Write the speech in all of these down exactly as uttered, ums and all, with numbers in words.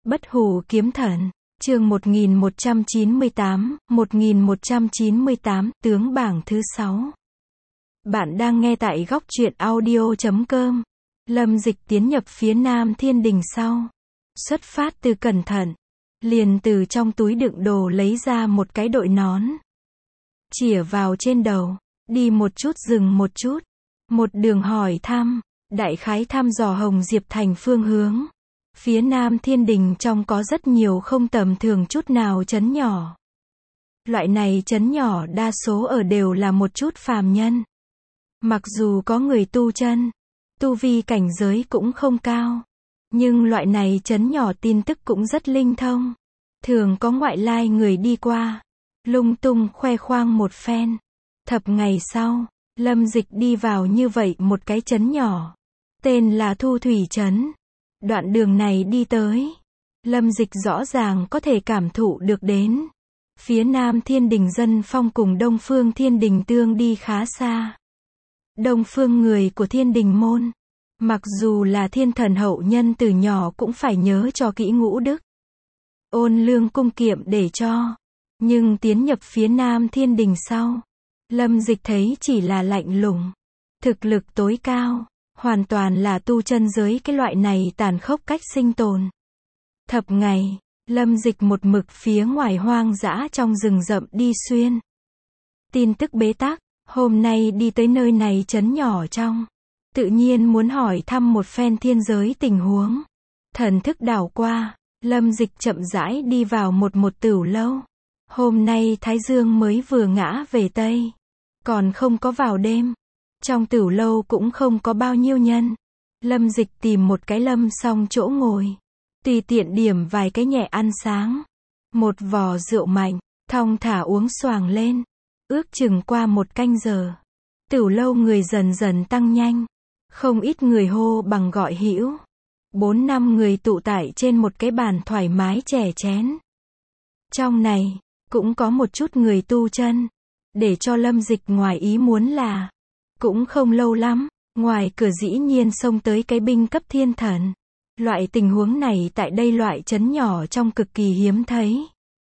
Bất hủ kiếm thần, chương một nghìn một trăm chín mươi tám, một nghìn một trăm chín mươi tám, tướng bảng thứ sáu. Bạn đang nghe tại góc truyện audio chấm com. Lâm Dịch tiến nhập phía Nam Thiên Đình sau. Xuất phát từ cẩn thận. Liền từ trong túi đựng đồ lấy ra một cái đội nón. Chỉa vào trên đầu. Đi một chút dừng một chút. Một đường hỏi thăm. Đại khái thăm dò Hồng Diệp Thành phương hướng. Phía Nam Thiên Đình trong có rất nhiều không tầm thường chút nào trấn nhỏ. Loại này trấn nhỏ đa số ở đều là một chút phàm nhân. Mặc dù có người tu chân, tu vi cảnh giới cũng không cao. Nhưng loại này trấn nhỏ tin tức cũng rất linh thông. Thường có ngoại lai người đi qua. Lung tung khoe khoang một phen. Thập ngày sau, Lâm Dịch đi vào như vậy một cái trấn nhỏ. Tên là Thu Thủy Trấn. Đoạn đường này đi tới, Lâm Dịch rõ ràng có thể cảm thụ được đến. Phía Nam Thiên Đình dân phong cùng Đông Phương Thiên Đình tương đi khá xa. Đông Phương người của Thiên Đình môn, mặc dù là thiên thần hậu nhân từ nhỏ cũng phải nhớ cho kỹ ngũ đức. Ôn lương cung kiệm để cho. Nhưng tiến nhập phía Nam Thiên Đình sau, Lâm Dịch thấy chỉ là lạnh lùng. Thực lực tối cao. Hoàn toàn là tu chân giới cái loại này tàn khốc cách sinh tồn. Thập ngày, Lâm Dịch một mực phía ngoài hoang dã trong rừng rậm đi xuyên. Tin tức bế tắc, hôm nay đi tới nơi này trấn nhỏ trong. Tự nhiên muốn hỏi thăm một phen thiên giới tình huống. Thần thức đảo qua, Lâm Dịch chậm rãi đi vào một một tửu lâu. Hôm nay Thái Dương mới vừa ngã về Tây. Còn không có vào đêm. Trong tửu lâu cũng không có bao nhiêu nhân. Lâm Dịch tìm một cái lâm xong chỗ ngồi. Tùy tiện điểm vài cái nhẹ ăn sáng. Một vò rượu mạnh, thong thả uống xoàng lên. Ước chừng qua một canh giờ. Tửu lâu người dần dần tăng nhanh. Không ít người hô bằng gọi hữu. Bốn năm người tụ tại trên một cái bàn thoải mái chè chén. Trong này, cũng có một chút người tu chân. Để cho Lâm Dịch ngoài ý muốn là, cũng không lâu lắm, ngoài cửa dĩ nhiên xông tới cái binh cấp thiên thần. Loại tình huống này tại đây loại trấn nhỏ trong cực kỳ hiếm thấy.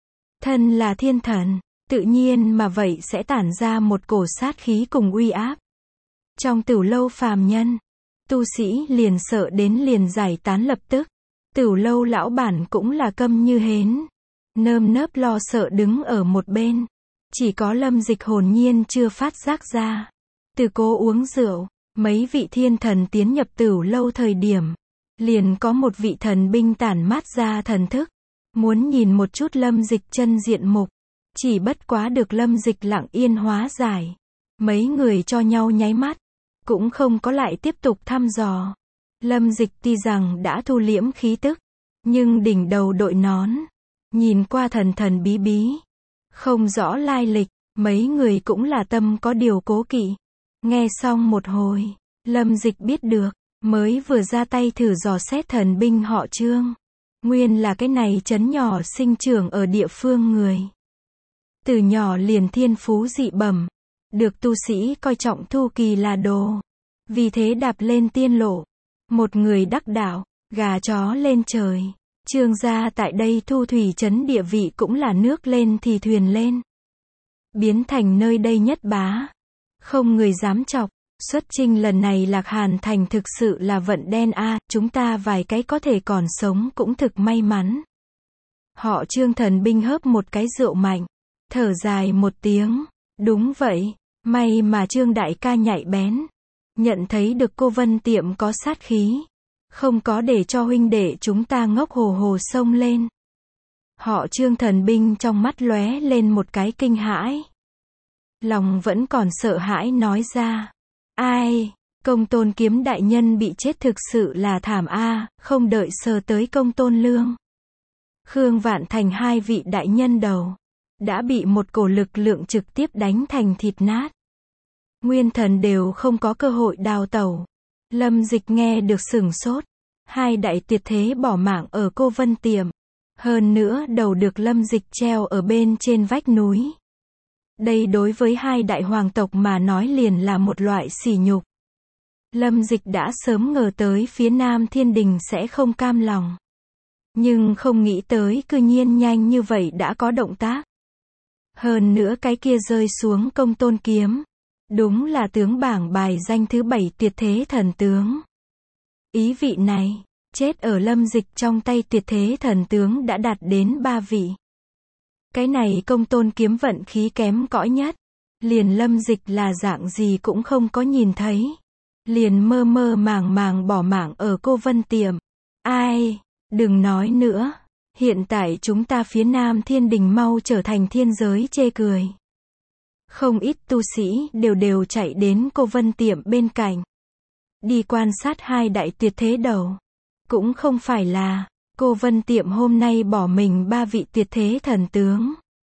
Thân là thiên thần, tự nhiên mà vậy sẽ tản ra một cổ sát khí cùng uy áp. Trong tửu lâu phàm nhân, tu sĩ liền sợ đến liền giải tán lập tức. Tửu lâu lão bản cũng là câm như hến. Nơm nớp lo sợ đứng ở một bên. Chỉ có Lâm Dịch hồn nhiên chưa phát giác ra. Từ cô uống rượu, mấy vị thiên thần tiến nhập tửu lâu thời điểm, liền có một vị thần binh tản mát ra thần thức, muốn nhìn một chút Lâm Dịch chân diện mục, chỉ bất quá được Lâm Dịch lặng yên hóa giải. Mấy người cho nhau nháy mắt, cũng không có lại tiếp tục thăm dò. Lâm Dịch tuy rằng đã thu liễm khí tức, nhưng đỉnh đầu đội nón, nhìn qua thần thần bí bí, không rõ lai lịch, mấy người cũng là tâm có điều cố kỵ. Nghe xong một hồi, Lâm Dịch biết được, mới vừa ra tay thử dò xét thần binh họ Trương. Nguyên là cái này trấn nhỏ sinh trưởng ở địa phương người. Từ nhỏ liền thiên phú dị bẩm, được tu sĩ coi trọng thu kỳ là đồ. Vì thế đạp lên tiên lộ. Một người đắc đạo, gà chó lên trời. Trương gia tại đây Thu Thủy Trấn địa vị cũng là nước lên thì thuyền lên. Biến thành nơi đây nhất bá. Không người dám chọc. Xuất chinh lần này Lạc Hàn Thành thực sự là vận đen a, à, chúng ta vài cái có thể còn sống cũng thực may mắn. Họ Trương thần binh hớp một cái rượu mạnh, thở dài một tiếng. Đúng vậy, may mà Trương đại ca nhạy bén, nhận thấy được cô Vân Tiệm có sát khí, không có để cho huynh đệ chúng ta ngốc hồ hồ xông lên. Họ Trương thần binh trong mắt lóe lên một cái kinh hãi. Lòng vẫn còn sợ hãi nói ra. Ai, Công Tôn Kiếm đại nhân bị chết thực sự là thảm a, không đợi sờ tới Công Tôn Lương. Khương Vạn Thành hai vị đại nhân đầu, đã bị một cổ lực lượng trực tiếp đánh thành thịt nát. Nguyên thần đều không có cơ hội đào tẩu. Lâm Dịch nghe được sửng sốt. Hai đại tuyệt thế bỏ mạng ở cô Vân Tiệm. Hơn nữa đầu được Lâm Dịch treo ở bên trên vách núi. Đây đối với hai đại hoàng tộc mà nói liền là một loại sỉ nhục. Lâm Dịch đã sớm ngờ tới phía Nam Thiên Đình sẽ không cam lòng. Nhưng không nghĩ tới cư nhiên nhanh như vậy đã có động tác. Hơn nữa cái kia rơi xuống công tôn kiếm. Đúng là tướng bảng bài danh thứ bảy tuyệt thế thần tướng. Ý vị này, chết ở Lâm Dịch trong tay tuyệt thế thần tướng đã đạt đến ba vị. Cái này công tôn kiếm vận khí kém cỏi nhất. Liền Lâm Dịch là dạng gì cũng không có nhìn thấy. Liền mơ mơ màng màng bỏ mạng ở Cô Vân Tiệm. Ai, đừng nói nữa. Hiện tại chúng ta phía Nam Thiên Đình mau trở thành thiên giới chê cười. Không ít tu sĩ đều đều chạy đến Cô Vân Tiệm bên cạnh. Đi quan sát hai đại tuyệt thế đầu. Cũng không phải là, Cô Vân Tiệm hôm nay bỏ mình ba vị tuyệt thế thần tướng.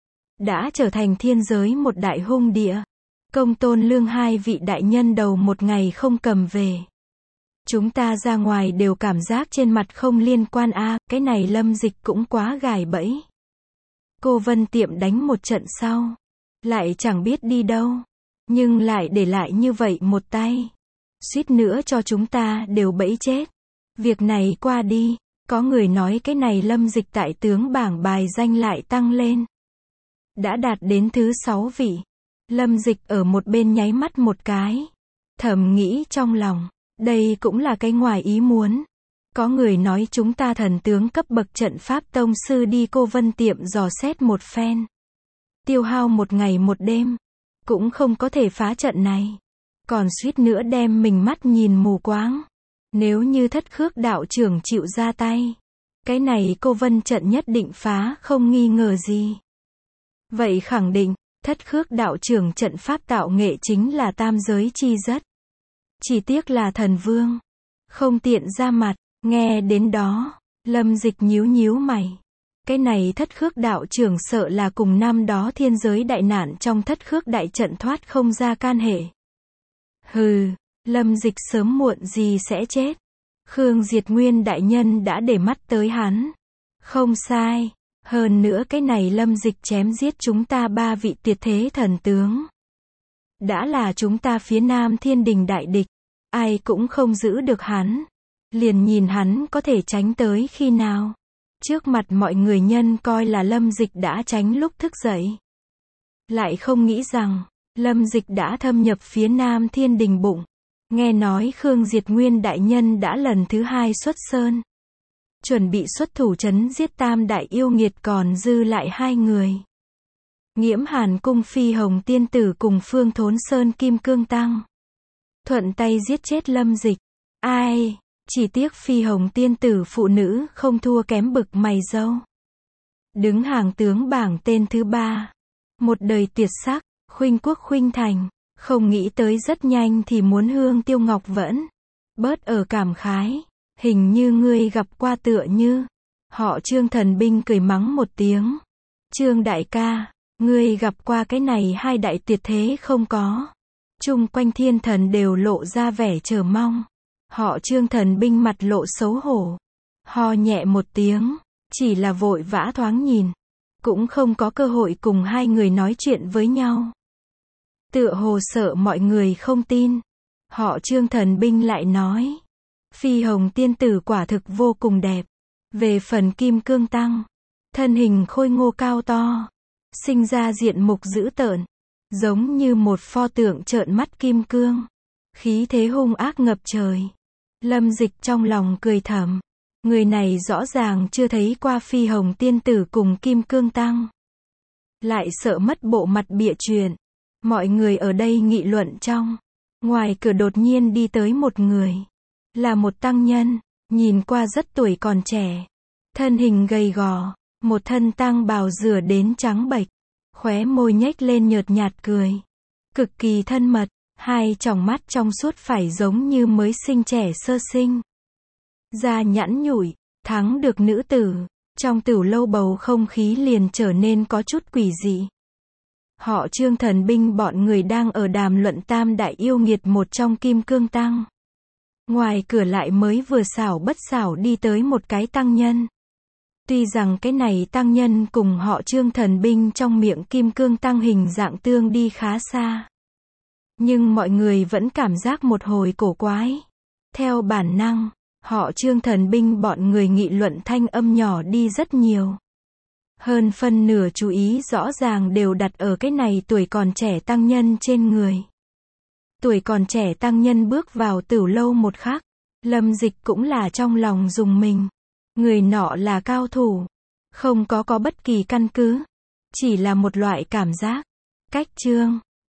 Đã trở thành thiên giới một đại hung địa. Công tôn lương hai vị đại nhân đầu một ngày không cầm về. Chúng ta ra ngoài đều cảm giác trên mặt không liên quan a, à, cái này Lâm Dịch cũng quá gài bẫy. Cô Vân Tiệm đánh một trận sau. Lại chẳng biết đi đâu. Nhưng lại để lại như vậy một tay. Suýt nữa cho chúng ta đều bẫy chết. Việc này qua đi. Có người nói cái này Lâm Dịch tại tướng bảng bài danh lại tăng lên. Đã đạt đến thứ sáu vị. Lâm Dịch ở một bên nháy mắt một cái. Thầm nghĩ trong lòng. Đây cũng là cái ngoài ý muốn. Có người nói chúng ta thần tướng cấp bậc trận pháp tông sư đi Cô Vân Tiệm dò xét một phen. Tiêu hao một ngày một đêm. Cũng không có thể phá trận này. Còn suýt nữa đem mình mắt nhìn mù quáng. Nếu như Thất Khước đạo trưởng chịu ra tay. Cái này Cô Vân trận nhất định phá không nghi ngờ gì. Vậy khẳng định, Thất Khước đạo trưởng trận pháp tạo nghệ chính là tam giới chi rất. Chỉ tiếc là thần vương. Không tiện ra mặt, nghe đến đó, Lâm Dịch nhíu nhíu mày. Cái này Thất Khước đạo trưởng sợ là cùng năm đó thiên giới đại nạn trong Thất Khước đại trận thoát không ra can hệ. Hừ, Lâm Dịch sớm muộn gì sẽ chết. Khương Diệt Nguyên đại nhân đã để mắt tới hắn. Không sai. Hơn nữa cái này Lâm Dịch chém giết chúng ta ba vị tuyệt thế thần tướng. Đã là chúng ta phía Nam Thiên Đình đại địch. Ai cũng không giữ được hắn. Liền nhìn hắn có thể tránh tới khi nào. Trước mặt mọi người nhân coi là Lâm Dịch đã tránh lúc thức dậy. Lại không nghĩ rằng, Lâm Dịch đã thâm nhập phía Nam Thiên Đình bụng. Nghe nói Khương Diệt Nguyên đại nhân đã lần thứ hai xuất sơn. Chuẩn bị xuất thủ trấn giết tam đại yêu nghiệt còn dư lại hai người. Nghiễm Hàn Cung Phi Hồng Tiên Tử cùng Phương Thốn Sơn Kim Cương Tăng. Thuận tay giết chết Lâm Dịch. Ai, chỉ tiếc Phi Hồng Tiên Tử phụ nữ không thua kém bực mày dâu. Đứng hàng tướng bảng tên thứ ba. Một đời tuyệt sắc, khuynh quốc khuynh thành. Không nghĩ tới rất nhanh thì muốn hương tiêu ngọc vẫn. Bớt ở cảm khái. Hình như ngươi gặp qua tựa như. Họ Trương thần binh cười mắng một tiếng. Trương đại ca, ngươi gặp qua cái này hai đại tuyệt thế không có. Chung quanh thiên thần đều lộ ra vẻ chờ mong. Họ Trương thần binh mặt lộ xấu hổ. Ho nhẹ một tiếng, chỉ là vội vã thoáng nhìn. Cũng không có cơ hội cùng hai người nói chuyện với nhau. Tựa hồ sợ mọi người không tin. Họ Trương thần binh lại nói. Phi Hồng Tiên Tử quả thực vô cùng đẹp. Về phần Kim Cương Tăng, thân hình khôi ngô cao to, sinh ra diện mục dữ tợn, giống như một pho tượng trợn mắt kim cương, khí thế hung ác ngập trời. Lâm Dịch trong lòng cười thầm, người này rõ ràng chưa thấy qua Phi Hồng Tiên Tử cùng Kim Cương Tăng, lại sợ mất bộ mặt bịa chuyện. Mọi người ở đây nghị luận trong, ngoài cửa đột nhiên đi tới một người. Là một tăng nhân, nhìn qua rất tuổi còn trẻ. Thân hình gầy gò, một thân tang bào rửa đến trắng bệch. Khóe môi nhếch lên nhợt nhạt cười. Cực kỳ thân mật, hai tròng mắt trong suốt phải giống như mới sinh trẻ sơ sinh. Da nhẵn nhụi, thắng được nữ tử. Trong tửu lâu bầu không khí liền trở nên có chút quỷ dị. Họ Trương thần binh bọn người đang ở đàm luận tam đại yêu nghiệt một trong Kim Cương Tăng. Ngoài cửa lại mới vừa xảo bất xảo đi tới một cái tăng nhân. Tuy rằng cái này tăng nhân cùng họ Trương thần binh trong miệng Kim Cương Tăng hình dạng tương đi khá xa. Nhưng mọi người vẫn cảm giác một hồi cổ quái. Theo bản năng, Họ Trương thần binh bọn người nghị luận thanh âm nhỏ đi rất nhiều. Hơn phân nửa chú ý rõ ràng đều đặt ở cái này tuổi còn trẻ tăng nhân trên người. Tuổi còn trẻ tăng nhân bước vào tửu lâu một khắc, Lâm Dịch cũng là trong lòng dùng mình. Người nọ là cao thủ, không có có bất kỳ căn cứ, chỉ là một loại cảm giác. Cách Trương